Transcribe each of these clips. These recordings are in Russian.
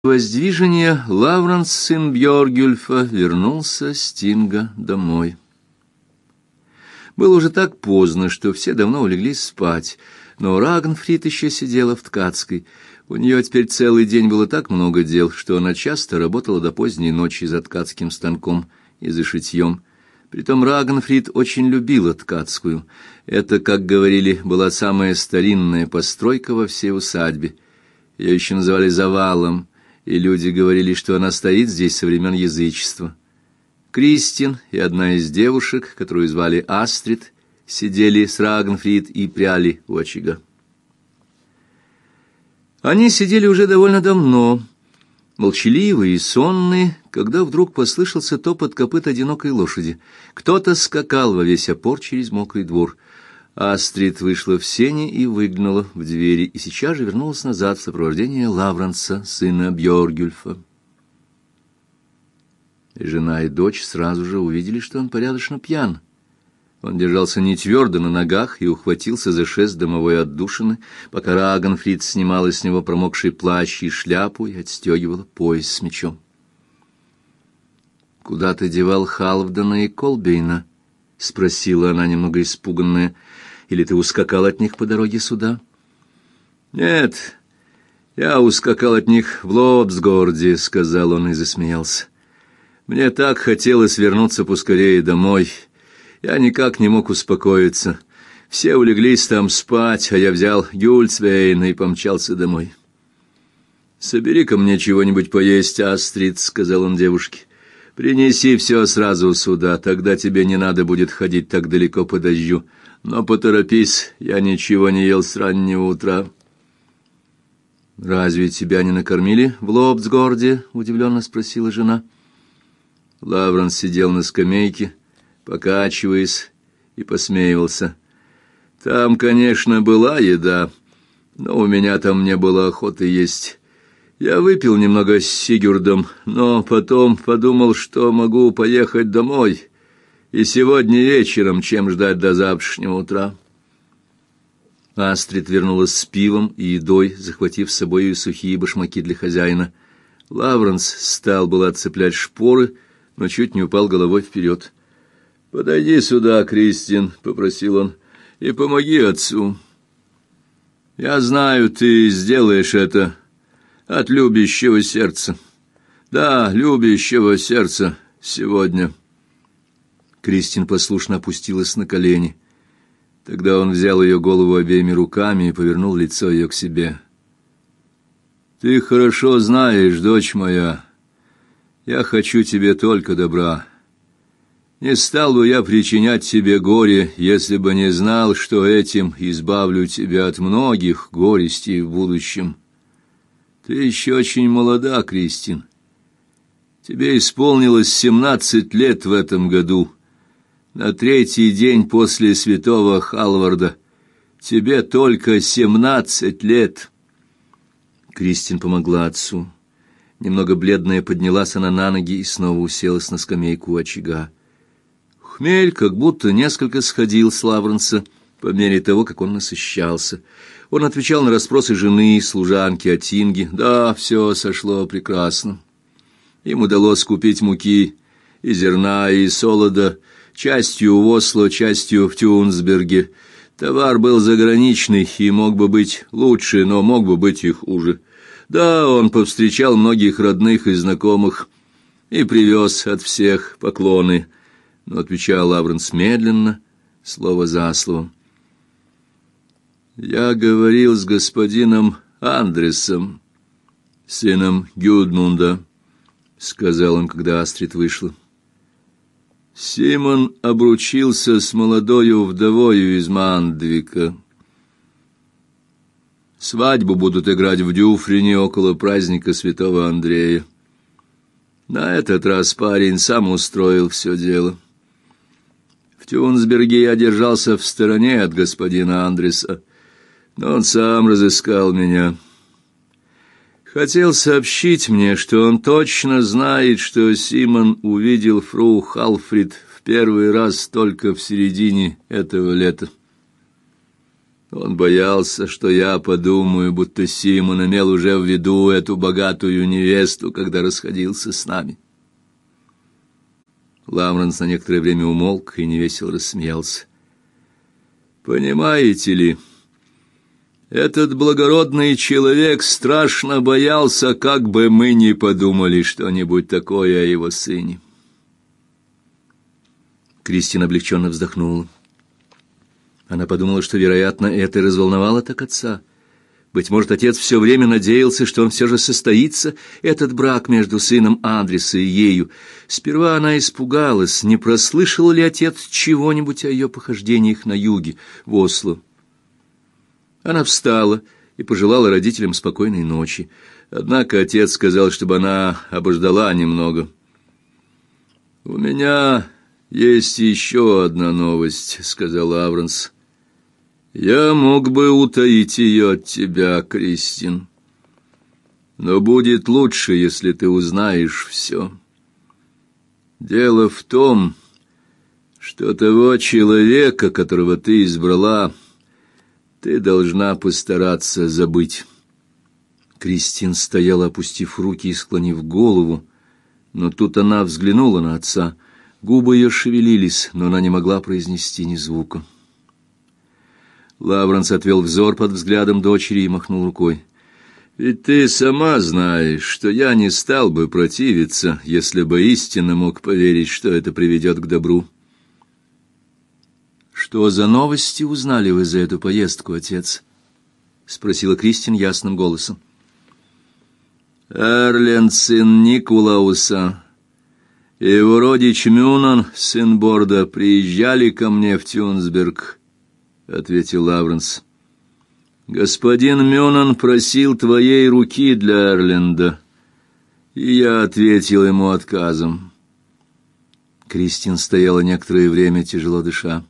Воздвижения Лавранс, сын Бьоргюльфа, вернулся с Тинга домой. Было уже так поздно, что все давно улеглись спать, но Рагнфрид еще сидела в ткацкой. У нее теперь целый день было так много дел, что она часто работала до поздней ночи за ткацким станком и за шитьем. Притом Рагнфрид очень любила ткацкую. Это, как говорили, была самая старинная постройка во всей усадьбе. Ее еще называли завалом, и люди говорили, что она стоит здесь со времен язычества. Кристин и одна из девушек, которую звали Астрид, сидели с Рагнфрид и пряли у очага. Они сидели уже довольно давно, молчаливые и сонные, когда вдруг послышался топот копыт одинокой лошади. Кто-то скакал во весь опор через мокрый двор. Астрид вышла в сени и выглянула в двери, и сейчас же вернулась назад в сопровождении Лавранса, сына Бьоргюльфа. И жена и дочь сразу же увидели, что он порядочно пьян. Он держался не твердо на ногах и ухватился за шест домовой отдушины, пока Рагнфрид снимала с него промокший плащ и шляпу и отстегивала пояс с мечом. «Куда ты девал Халфдена и Колбейна?» — спросила она, немного испуганная. «Или ты ускакал от них по дороге сюда?» «Нет, я ускакал от них в Лобсгорде», — сказал он и засмеялся. «Мне так хотелось вернуться поскорее домой. Я никак не мог успокоиться. Все улеглись там спать, а я взял Гюльцвейна и помчался домой». «Собери-ка мне чего-нибудь поесть, Астрид», — сказал он девушке. «Принеси все сразу сюда, тогда тебе не надо будет ходить так далеко по дождю. Но поторопись, я ничего не ел с раннего утра». «Разве тебя не накормили в Лобсгорде?» — удивленно спросила жена. Лавранс сидел на скамейке, покачиваясь, и посмеивался. «Там, конечно, была еда, но у меня там не было охоты есть. Я выпил немного с Сигюрдом, но потом подумал, что могу поехать домой, и сегодня вечером, чем ждать до завтрашнего утра». Астрид вернулась с пивом и едой, захватив с собой и сухие башмаки для хозяина. Лавранс стал было отцеплять шпоры, но чуть не упал головой вперед. «Подойди сюда, Кристин», — попросил он, — «и помоги отцу. Я знаю, ты сделаешь это от любящего сердца. Да, любящего сердца сегодня». Кристин послушно опустилась на колени. Тогда он взял ее голову обеими руками и повернул лицо ее к себе. «Ты хорошо знаешь, дочь моя, я хочу тебе только добра. Не стал бы я причинять тебе горе, если бы не знал, что этим избавлю тебя от многих горестей в будущем. Ты еще очень молода, Кристин. Тебе исполнилось 17 лет в этом году. На третий день после святого Халварда. Тебе только 17 лет». Кристин помогла отцу. Немного бледная поднялась она на ноги и снова уселась на скамейку у очага. Хмель как будто несколько сходил с Лавранса по мере того, как он насыщался. Он отвечал на расспросы жены и служанки о Тинге. Да, все сошло прекрасно. Им удалось купить муки и зерна, и солода, частью в Осло, частью в Тюнсберге. Товар был заграничный и мог бы быть лучше, но мог бы быть и хуже. Да, он повстречал многих родных и знакомых и привез от всех поклоны. Но отвечал Лавранс медленно, слово за словом. «Я говорил с господином Андресом, сыном Гюдмунда», — сказал он, когда Астрид вышла. «Симон обручился с молодою вдовою из Мандвика. Свадьбу будут играть в Дюфрине около праздника святого Андрея. На этот раз парень сам устроил все дело. В Тюнсберге я держался в стороне от господина Андреса, но он сам разыскал меня. Хотел сообщить мне, что он точно знает, что Симон увидел фру Халфрид в первый раз только в середине этого лета. Он боялся, что я подумаю, будто Симон имел уже в виду эту богатую невесту, когда расходился с нами. Лавренс на некоторое время умолк и невесело рассмеялся. Понимаете ли, этот благородный человек страшно боялся, как бы мы ни подумали что-нибудь такое о его сыне. Кристин облегченно вздохнула. Она подумала, что, вероятно, это и разволновало так отца. Быть может, отец все время надеялся, что он все же состоится, этот брак между сыном Андреса и ею. Сперва она испугалась, не прослышал ли отец чего-нибудь о ее похождениях на юге, в Осло. Она встала и пожелала родителям спокойной ночи. Однако отец сказал, чтобы она обождала немного. «У меня есть еще одна новость», — сказал Лавренс. «Я мог бы утаить ее от тебя, Кристин. Но будет лучше, если ты узнаешь все. Дело в том, что того человека, которого ты избрала, ты должна постараться забыть». Кристин стояла, опустив руки и склонив голову, но тут она взглянула на отца. Губы ее шевелились, но она не могла произнести ни звука. Лавренс отвел взор под взглядом дочери и махнул рукой. «Ведь ты сама знаешь, что я не стал бы противиться, если бы истинно мог поверить, что это приведет к добру». «Что за новости узнали вы за эту поездку, отец?» — спросила Кристин ясным голосом. «Эрленд, сын Никулауса, и его родич Мюнан, сын Борда, приезжали ко мне в Тюнсберг», — ответил Лавренс. «Господин Мюнан просил твоей руки для Эрленда, и я ответил ему отказом». Кристин стояла некоторое время, тяжело дыша.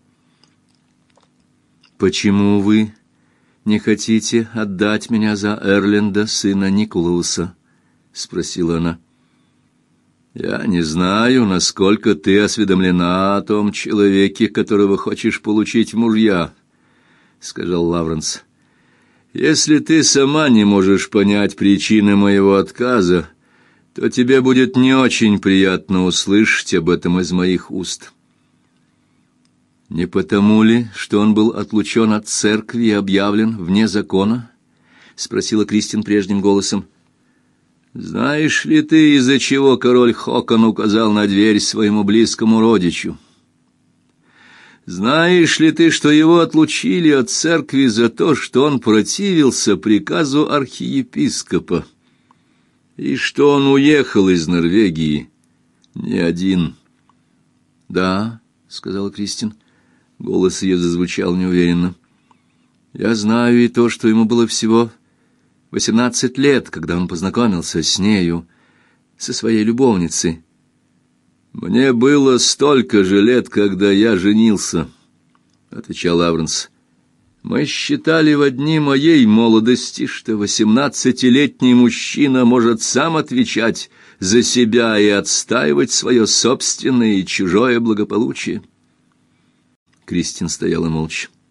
«Почему вы не хотите отдать меня за Эрленда, сына Никулауса?» — спросила она. «Я не знаю, насколько ты осведомлена о том человеке, которого хочешь получить в мужья», — сказал Лавренс. «Если ты сама не можешь понять причины моего отказа, то тебе будет не очень приятно услышать об этом из моих уст». «Не потому ли, что он был отлучен от церкви и объявлен вне закона?» — спросила Кристин прежним голосом. «Знаешь ли ты, из-за чего король Хокон указал на дверь своему близкому родичу? Знаешь ли ты, что его отлучили от церкви за то, что он противился приказу архиепископа, и что он уехал из Норвегии не один?» «Да», — сказала Кристин. Голос ее зазвучал неуверенно. «Я знаю и то, что ему было всего 18 лет, когда он познакомился с нею, со своей любовницей». «Мне было столько же лет, когда я женился», — отвечал Лавренс. «Мы считали в дни моей молодости, что 18-летний мужчина может сам отвечать за себя и отстаивать свое собственное и чужое благополучие». Кристин стояла молча.